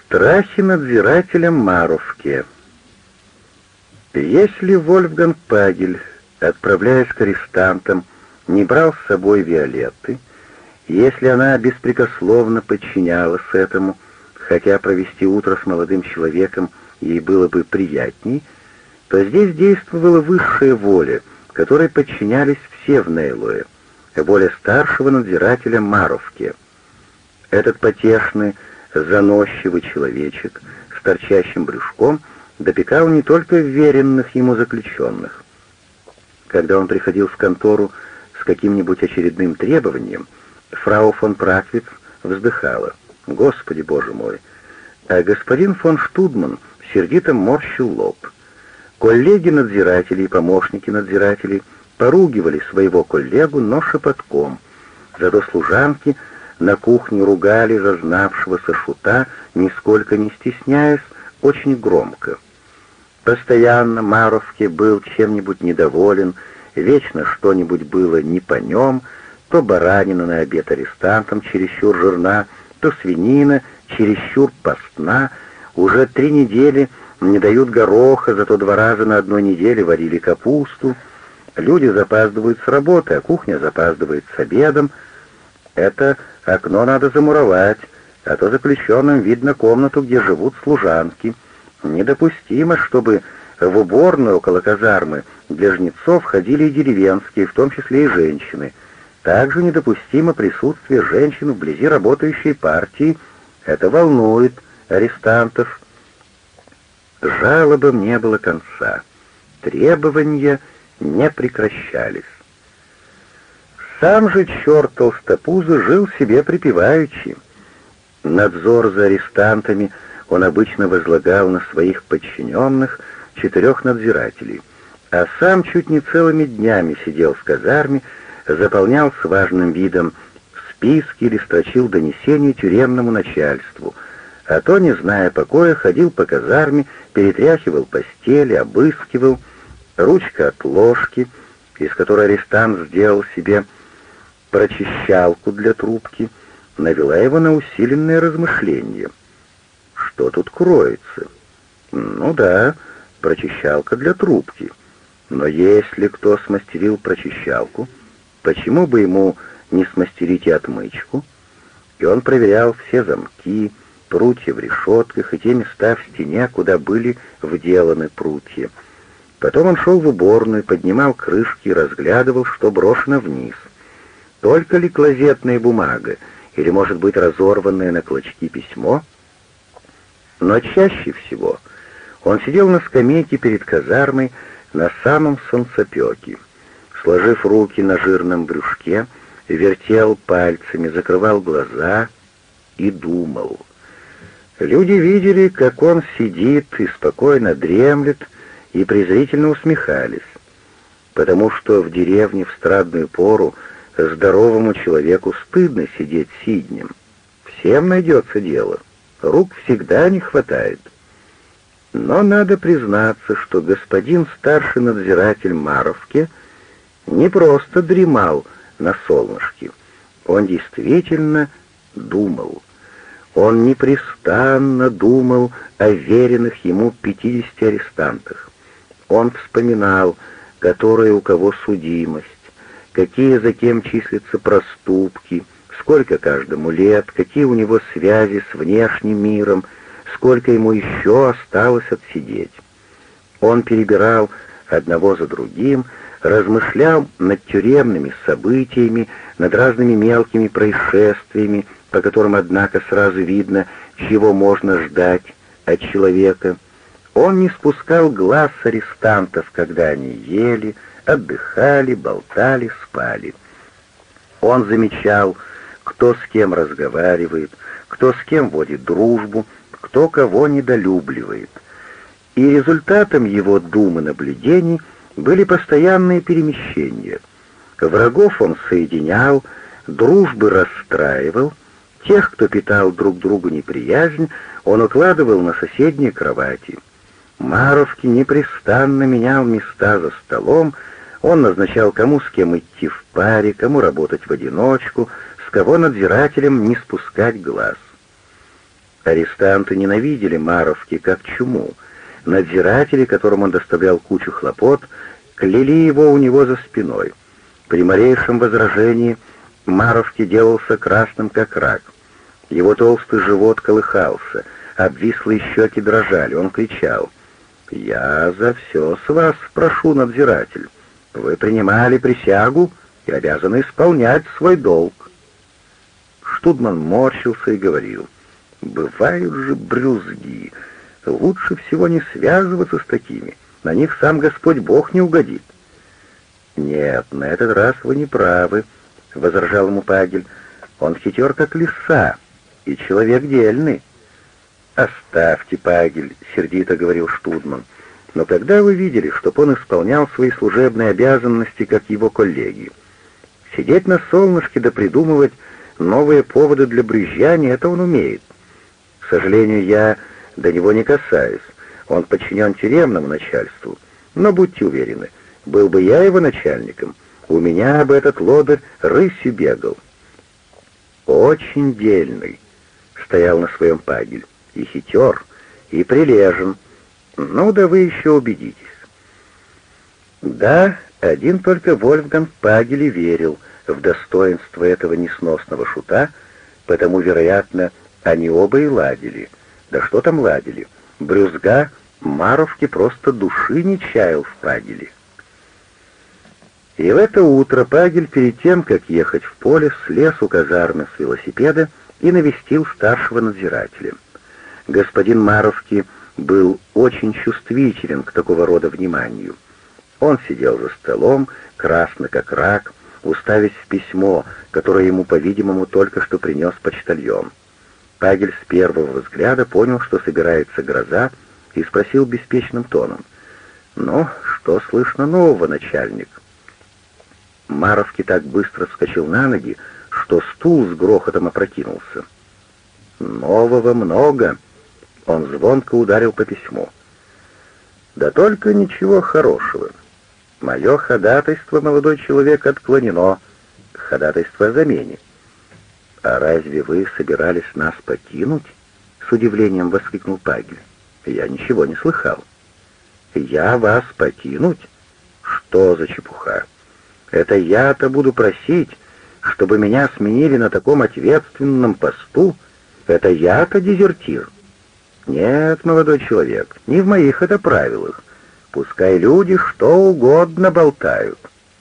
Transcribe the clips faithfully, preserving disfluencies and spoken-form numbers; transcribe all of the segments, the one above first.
Страхи надзирателя Маровки. Если Вольфганг Пагель, отправляясь к арестантам, не брал с собой Виолетты, если она беспрекословно подчинялась этому, хотя провести утро с молодым человеком ей было бы приятней, то здесь действовала высшая воля, которой подчинялись все в Нейлое, воля старшего надзирателя Маровки. Этот потешный, заносчивый человечек с торчащим брюшком допекал не только веренных ему заключенных. Когда он приходил в контору с каким-нибудь очередным требованием, фрау фон Праквиц вздыхала: «Господи, Боже мой!» А господин фон Штудман сердито морщил лоб. Коллеги-надзиратели и помощники надзирателей поругивали своего коллегу, но шепотком. Зато служанки на кухне ругали зазнавшегося шута, нисколько не стесняясь, очень громко. Постоянно Маровке был чем-нибудь недоволен, вечно что-нибудь было не по нем, то баранина на обед арестантам чересчур жирна, то свинина чересчур постна, уже три недели не дают гороха, зато два раза на одной неделе варили капусту. Люди запаздывают с работы, а кухня запаздывает с обедом. Это окно надо замуровать, а то заключенным видно комнату, где живут служанки. Недопустимо, чтобы в уборную около казармы для жнецов ходили и деревенские, в том числе и женщины. Также недопустимо присутствие женщин вблизи работающей партии. Это волнует арестантов. Жалобам не было конца. Требования не прекращались. Сам же черт толстопузый жил себе припеваючи. Надзор за арестантами он обычно возлагал на своих подчиненных, четырех надзирателей, а сам чуть не целыми днями сидел в казарме, заполнял с важным видом списки или строчил донесения тюремному начальству, а то, не зная покоя, ходил по казарме, перетряхивал постели, обыскивал. Ручка от ложки, из которой арестант сделал себе прочищалку для трубки, навела его на усиленное размышление. Что тут кроется? Ну да, прочищалка для трубки. Но если кто смастерил прочищалку, почему бы ему не смастерить и отмычку? И он проверял все замки, прутья в решетках и те места в стене, куда были вделаны прутья. Потом он шел в уборную, поднимал крышки и разглядывал, что брошено вниз. Только ли клозетная бумага, или, может быть, разорванное на клочки письмо? Но чаще всего он сидел на скамейке перед казармой на самом солнцепеке, сложив руки на жирном брюшке, вертел пальцами, закрывал глаза и думал. Люди видели, как он сидит и спокойно дремлет, и презрительно усмехались, потому что в деревне в страдную пору здоровому человеку стыдно сидеть сиднем. Всем найдется дело, рук всегда не хватает. Но надо признаться, что господин старший надзиратель Маровки не просто дремал на солнышке, он действительно думал. Он непрестанно думал о веренных ему пятидесяти арестантах. Он вспоминал, которая у кого судимость, какие за кем числятся проступки, сколько каждому лет, какие у него связи с внешним миром, сколько ему еще осталось отсидеть. Он перебирал одного за другим, размышлял над тюремными событиями, над разными мелкими происшествиями, по которым, однако, сразу видно, чего можно ждать от человека. Он не спускал глаз с арестантов, когда они ели, отдыхали, болтали, спали. Он замечал, кто с кем разговаривает, кто с кем водит дружбу, кто кого недолюбливает. И результатом его дум и наблюдений были постоянные перемещения. Врагов он соединял, дружбы расстраивал, тех, кто питал друг другу неприязнь, он укладывал на соседние кровати. Маровки непрестанно менял места за столом, он назначал, кому с кем идти в паре, кому работать в одиночку, с кого надзирателем не спускать глаз. Арестанты ненавидели Маровки как чуму. Надзиратели, которым он доставлял кучу хлопот, кляли его у него за спиной. При малейшем возражении Маровки делался красным, как рак. Его толстый живот колыхался, обвислые щеки дрожали. Он кричал: «Я за все с вас прошу, надзиратель. Вы принимали присягу и обязаны исполнять свой долг». Штудман морщился и говорил: «Бывают же брюзги. Лучше всего не связываться с такими. На них сам Господь Бог не угодит». «Нет, на этот раз вы не правы», — возражал ему Пагель. «Он хитер, как лиса, и человек дельный». «Оставьте, Пагель», — сердито говорил Штудман. «Но когда вы видели, чтоб он исполнял свои служебные обязанности, как его коллеги? Сидеть на солнышке да придумывать новые поводы для брюзжания — это он умеет. К сожалению, я до него не касаюсь. Он подчинен тюремному начальству. Но будьте уверены, был бы я его начальником, у меня бы этот лодырь рысью бегал». «Очень дельный», — стоял на своем Пагель, — «и хитер, и прилежен. Ну да вы еще убедитесь». Да, один только Вольфганг Пагель верил в достоинство этого несносного шута, потому, вероятно, они оба и ладили. Да что там ладили? Брюзга Маровки просто души не чаял в Пагеле. И в это утро Пагель, перед тем, как ехать в поле, слез у казармы с велосипеда и навестил старшего надзирателя. Господин Маровки был очень чувствителен к такого рода вниманию. Он сидел за столом, красный как рак, уставясь в письмо, которое ему, по-видимому, только что принес почтальон. Пагель с первого взгляда понял, что собирается гроза, и спросил беспечным тоном: «Ну, что слышно нового, начальник?» Маровки так быстро вскочил на ноги, что стул с грохотом опрокинулся. «Нового много», — он звонко ударил по письму. «Да только ничего хорошего. Мое ходатайство, молодой человек, отклонено. Ходатайство о замене». «А разве вы собирались нас покинуть?» — с удивлением воскликнул Пагель. «Я ничего не слыхал». «Я вас покинуть? Что за чепуха? Это я-то буду просить, чтобы меня сменили на таком ответственном посту? Это я-то дезертир? Нет, молодой человек, не в моих это правилах. Пускай люди что угодно болтают».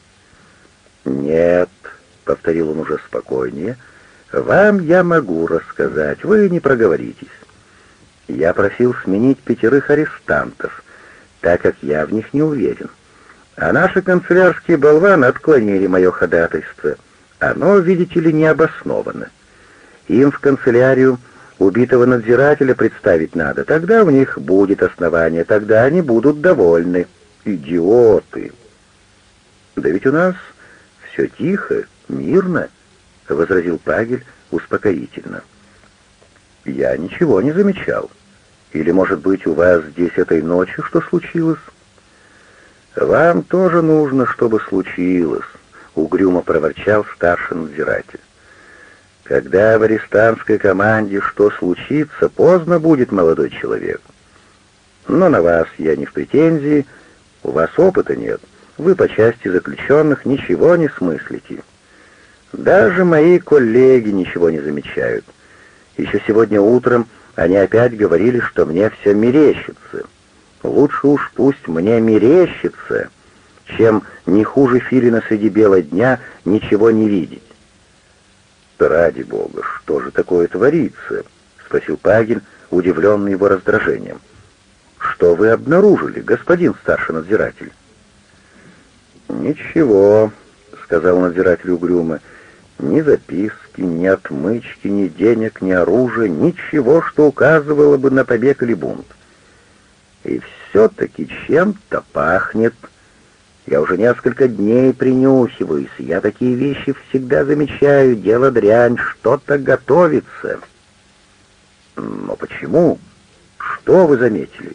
«Нет», — повторил он уже спокойнее, — «вам я могу рассказать, вы не проговоритесь. Я просил сменить пятерых арестантов, так как я в них не уверен. А наши канцелярские болваны отклонили мое ходатайство. Оно, видите ли, не обосновано. Им в канцелярию убитого надзирателя представить надо, тогда у них будет основание, тогда они будут довольны. Идиоты!» «Да ведь у нас все тихо, мирно», — возразил Пагель успокоительно. «Я ничего не замечал. Или, может быть, у вас здесь этой ночью что случилось?» «Вам тоже нужно, чтобы случилось», — угрюмо проворчал старший надзиратель. «Когда в арестантской команде что случится, поздно будет, молодой человек. Но на вас я не в претензии, у вас опыта нет, вы по части заключенных ничего не смыслите. Даже мои коллеги ничего не замечают. Еще сегодня утром они опять говорили, что мне все мерещится. Лучше уж пусть мне мерещится, чем не хуже филина среди бела дня ничего не видеть». «Ради бога, что же такое творится?» — спросил Пагель, удивленный его раздражением. «Что вы обнаружили, господин старший надзиратель?» «Ничего», — сказал надзиратель угрюмо, — «ни записки, ни отмычки, ни денег, ни оружия, ничего, что указывало бы на побег или бунт. И все-таки чем-то пахнет. Я уже несколько дней принюхиваюсь, я такие вещи всегда замечаю, дело дрянь, что-то готовится». «Но почему? Что вы заметили?»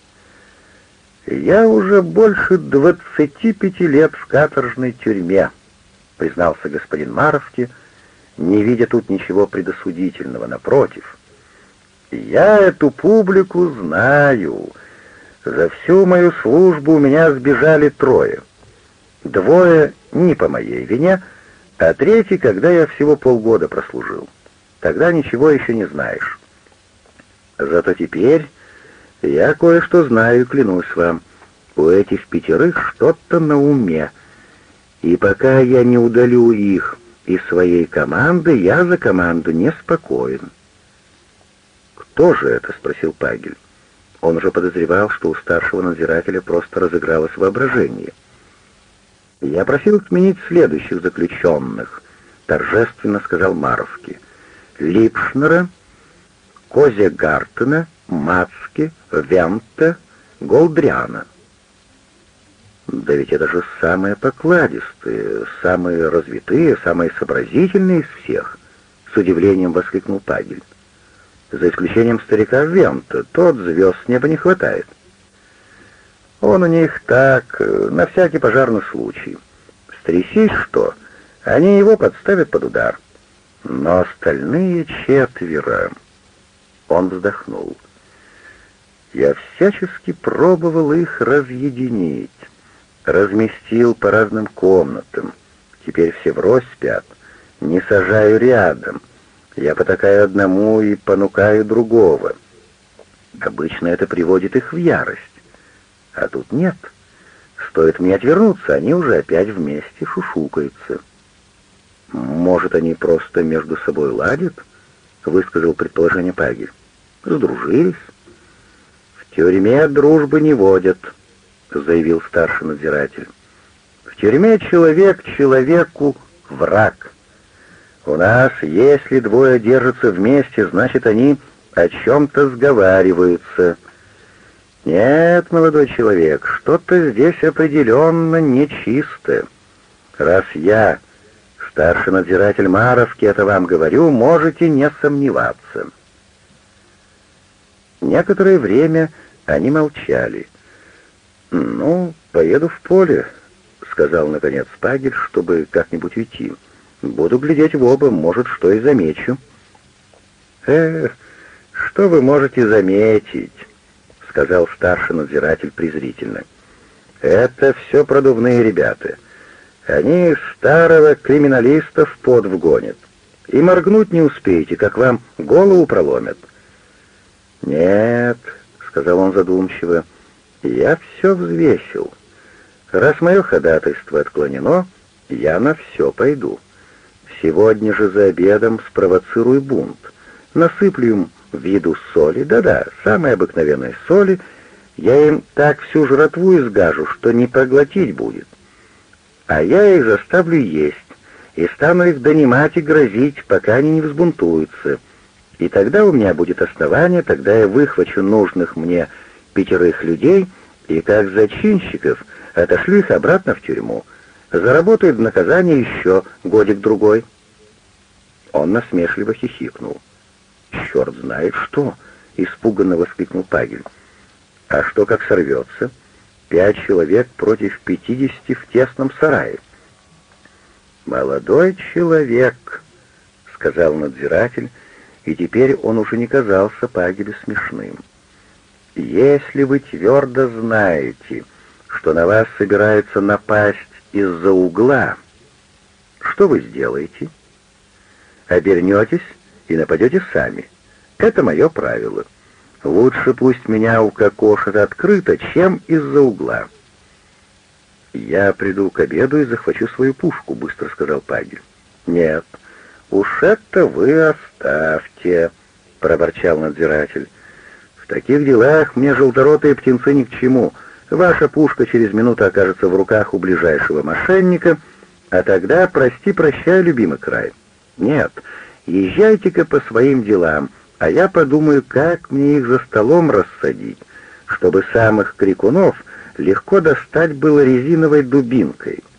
«Я уже больше двадцати пяти лет в каторжной тюрьме», — признался господин Маровки, не видя тут ничего предосудительного, напротив. Я эту публику знаю. За всю мою службу у меня сбежали трое. Двое не по моей вине, а третий, когда я всего полгода прослужил. Тогда ничего еще не знаешь. Зато теперь я кое-что знаю, и клянусь вам, у этих пятерых что-то на уме. И пока я не удалю их из своей команды, я за команду не спокоен. «Кто же это?» — спросил Пагель. Он уже подозревал, что у старшего надзирателя просто разыгралось воображение. «Я просил сменить следующих заключенных», — торжественно сказал Маровский. «Липшнера, Козегартена, Мацки, Вента, Голдряна». «Да ведь это же самые покладистые, самые развитые, самые сообразительные из всех», — с удивлением воскликнул Пагель. «За исключением старика Вента, тот звезд с неба не хватает». «Он у них так, на всякий пожарный случай. Стрясись что, они его подставят под удар. Но остальные четверо...» Он вздохнул. «Я всячески пробовал их разъединить. Разместил по разным комнатам. Теперь все врозь спят. Не сажаю рядом. Я потакаю одному и понукаю другого. Обычно это приводит их в ярость. А тут нет. Стоит мне отвернуться, они уже опять вместе шушукаются. Может, они просто между собой ладят?» — высказал предположение Пагель. «Сдружились?» «В тюрьме дружбы не водят», — заявил старший надзиратель. «В тюрьме человек человеку враг. У нас, если двое держатся вместе, значит, они о чем-то сговариваются. Нет, молодой человек, что-то здесь определенно нечисто. Раз я, старший надзиратель Маровский, это вам говорю, можете не сомневаться». Некоторое время они молчали. «Ну, поеду в поле», — сказал наконец Пагель, чтобы как-нибудь уйти. «Буду глядеть в оба, может, что и замечу». «Эх, что вы можете заметить?» — сказал старший надзиратель презрительно. «Это все продувные ребята. Они старого криминалиста в под вгонят. И моргнуть не успеете, как вам голову проломят». «Нет», — сказал он задумчиво, — «я все взвесил. Раз мое ходатайство отклонено, я на все пойду. Сегодня же за обедом спровоцирую бунт. Насыплю им в еду соли, да-да, самой обыкновенной соли, я им так всю жратву изгажу, что не проглотить будет. А я их заставлю есть, и стану их донимать и грозить, пока они не взбунтуются. И тогда у меня будет основание, тогда я выхвачу нужных мне пятерых людей и, как зачинщиков, отошлю их обратно в тюрьму. Заработают в наказание еще годик-другой». Он насмешливо хихикнул. «Черт знает что!» — испуганно воскликнул Пагель. «А что, как сорвется? Пять человек против пятидесяти в тесном сарае». «Молодой человек», — сказал надзиратель, и теперь он уже не казался Пагелю смешным. «Если вы твердо знаете, что на вас собираются напасть из-за угла, что вы сделаете? Обернетесь и нападете сами. Это мое правило. Лучше пусть меня укокошат открыто, чем из-за угла». «Я приду к обеду и захвачу свою пушку», — быстро сказал Пагель. «Нет, уж это вы оставьте», — проворчал надзиратель. «В таких делах мне желторотые птенцы ни к чему. Ваша пушка через минуту окажется в руках у ближайшего мошенника, а тогда прости-прощай, любимый край. Нет, езжайте-ка по своим делам, а я подумаю, как мне их за столом рассадить, чтобы самых крикунов легко достать было резиновой дубинкой».